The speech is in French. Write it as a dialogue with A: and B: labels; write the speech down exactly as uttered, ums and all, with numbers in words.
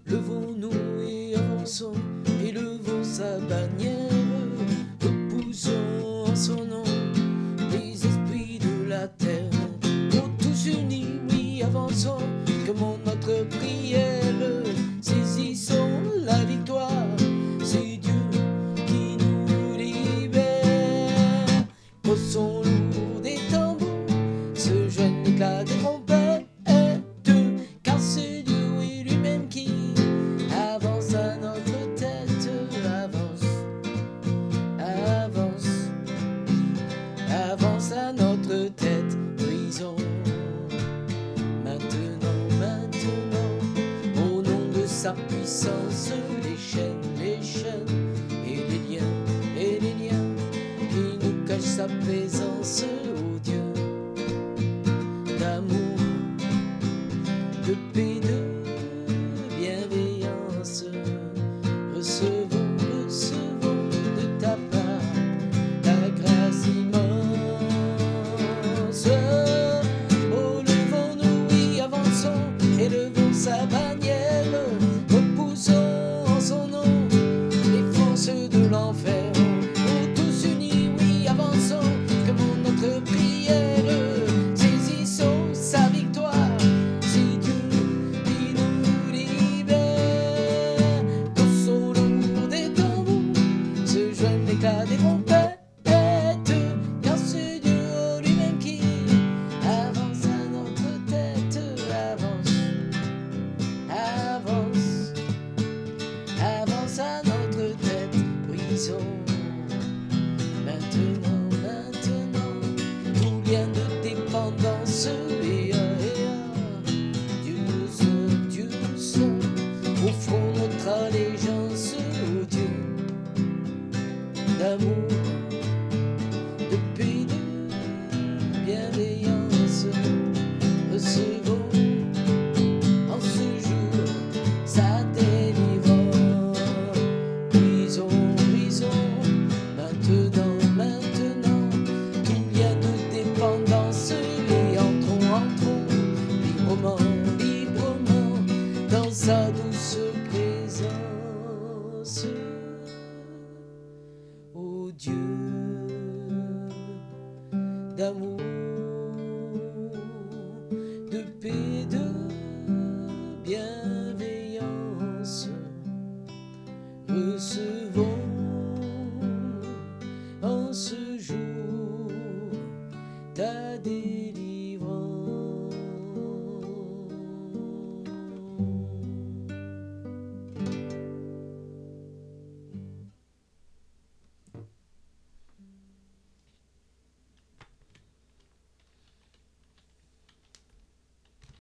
A: Levons-nous et avançons, élevons sa bannière, repoussons en son nom les esprits de la terre. Oh, tous unis, oui, avançons, comme notre prière, saisissons la victoire, c'est Dieu qui nous libère. Poussons lourd des tambours, ce jeune éclat des trompettes, car c'est Dieu, oui, lui-même qui avance à notre tête, avance, avance, avance à notre tête, brisons maintenant, maintenant, au nom de sa puissance, les chaînes, les chaînes, et les liens, et les liens, qui nous cachent sa présence, ô Dieu, d'amour, de paix, de bienveillance. Recevons, recevons de ta part ta grâce immense. Oh, levons-nous, oui, avançons, élevons sa bannière, repoussons en son nom les forces de l'enfer. Oh, tous unis, oui, avançons, comme notre prière, saisissons sa victoire, c'est Dieu qui nous libère. Dansons l'amour des tambours, ce jeune éclat des trompettes, car c'est Dieu lui-même qui avance à notre tête, avance, avance, avance à notre tête, brisons maintenant, maintenant, tout lien de dépendance, et Dieu seul, Dieu seul, offrons notre allégeance au Dieu d'amour, de paix, de bienveillance. Recevons en ce jour sa délivrance. Brisons, brisons, maintenant, maintenant, tout lien de dépendance, et entrons, entrons, librement, librement, dans sa douce présence. Ô Dieu d'amour, de paix, de bienveillance, recevons en ce jour ta délivrance.